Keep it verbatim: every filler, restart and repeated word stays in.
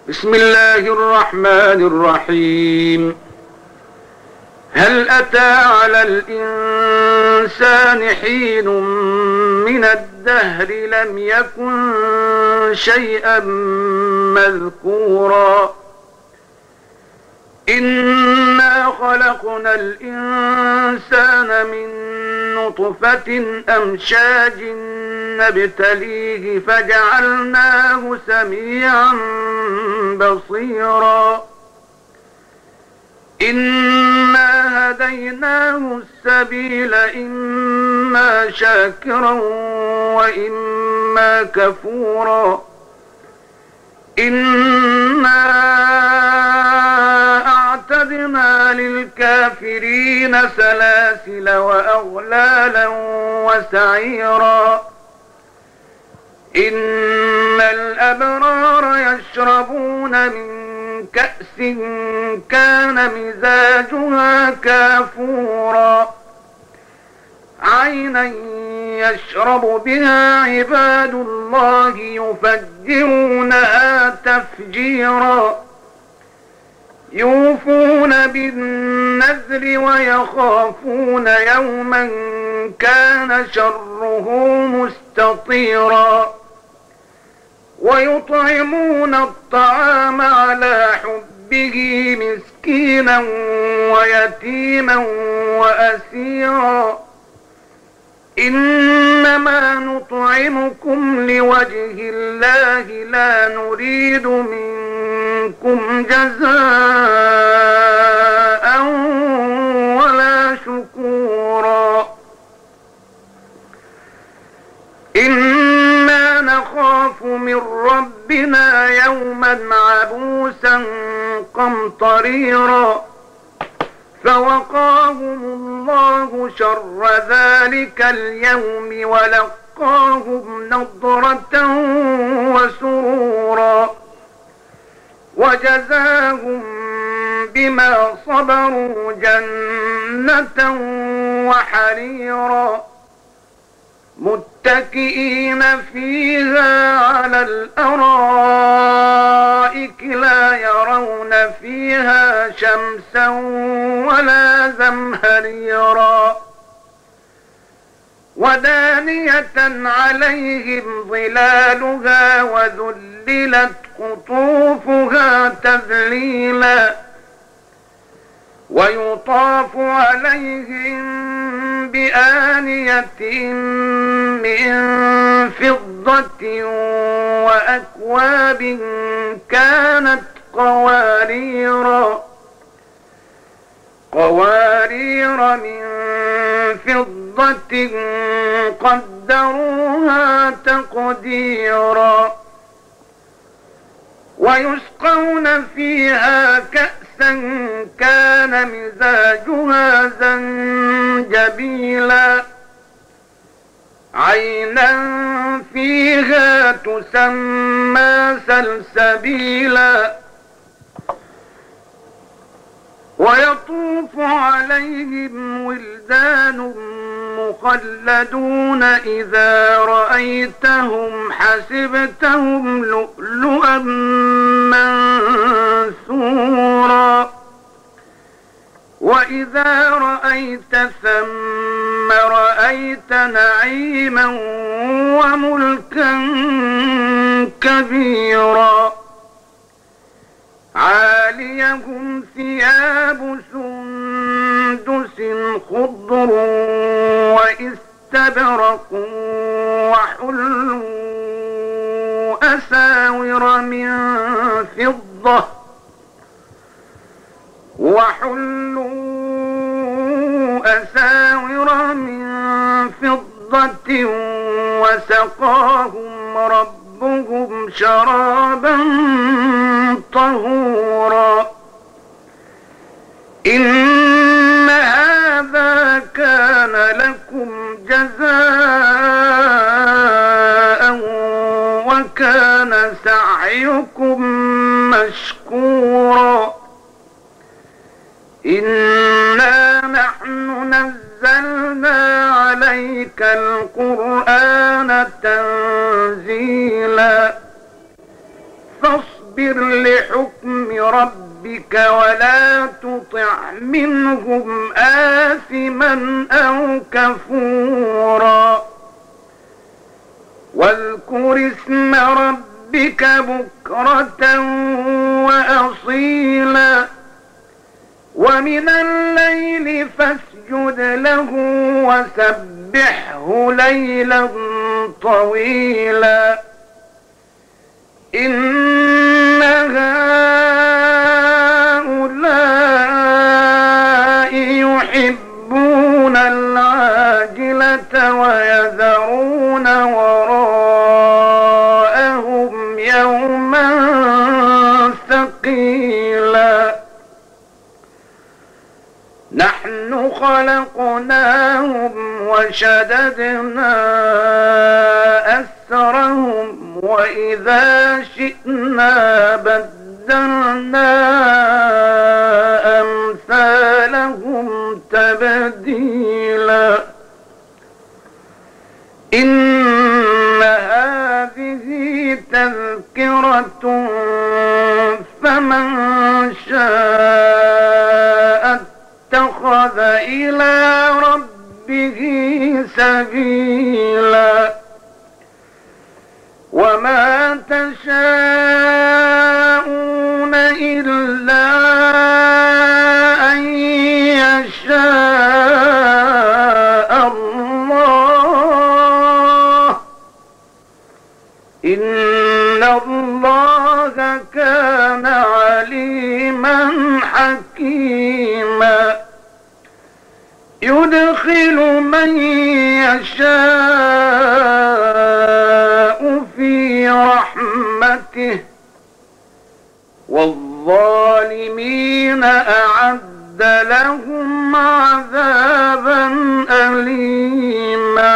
بسم الله الرحمن الرحيم. هل أتى على الإنسان حين من الدهر لم يكن شيئا مذكورا إنا خلقنا الإنسان من نطفة أمشاج نبتليه فجعلناه سميعا بصيرا إنا هديناه السبيل إما شاكرا وإما كفورا إنا أعتدنا للكافرين سلاسل وأغلالا وسعيرا إن الأبرار يشربون من كأس كان مزاجها كافورا عينا يشرب بها عباد الله يفجرونها تفجيرا يوفون بالنذر ويخافون يوما كان شره مستطيرا ويطعمون الطعام على حبه مسكينا ويتيما وأسيرا إنما نطعمكم لوجه الله لا نريد منكم جزاء ولا شكورا إنا نخاف من ربنا يوما عبوسا قمطريرا فوقاهم الله شر ذلك اليوم ولقاهم نضرة وسرورا وجزاهم بما صبروا جنة وحريرا متكئين فيها على الأرائك لا يرون فيها شمسا ولا زمهريرا ودانية عليهم ظلالها وذللت قطوفها تذليلا ويطاف عليهم بآنية من فضة وأكواب كانت قواريرا قوارير من فضة قدروها تقديرا ويسقون فيها كأسا كان مزاجها زنجبيلا عينا فيها تسمى سلسبيلا ويطوف عليهم ولدان مخلدون إذا رأيتهم حسبتهم لؤلؤا منثورا وإذا رأيت ثم رأيت نعيما وملكا كبيرا عاليهم ثياب سندس خضر واستبرق وحلوا أساور من فضة وحلوا أساور من فضة وسقاهم ربهم شرابا طهورا إن هذا كان لكم جزاء وكان سعيكم مشكورا إنا نحن نزلنا عليك القرآن تنزيلا فاصبر فاصبر لحكم ربك ولا تطع منهم آثما أو كفورا واذكر اسم ربك بكرة وأصيلا ومن الليل فاسجد له وسبحه ليلا طويلا إن هؤلاء يحبون العاجلة ويذرون وراءهم يوما ثقيلا نحن خلقناهم وشددنا أسرهم وإذا شئنا بدلنا أمثالهم تبديلا إن هذه تذكرة فمن شاء اتخذ إلى ربه سبيلا وما تشاءون إلا أن يشاء الله إن الله كان عليما حكيما يدخل من يشاء في رحمته والظالمين أعد لهم عذابا أليما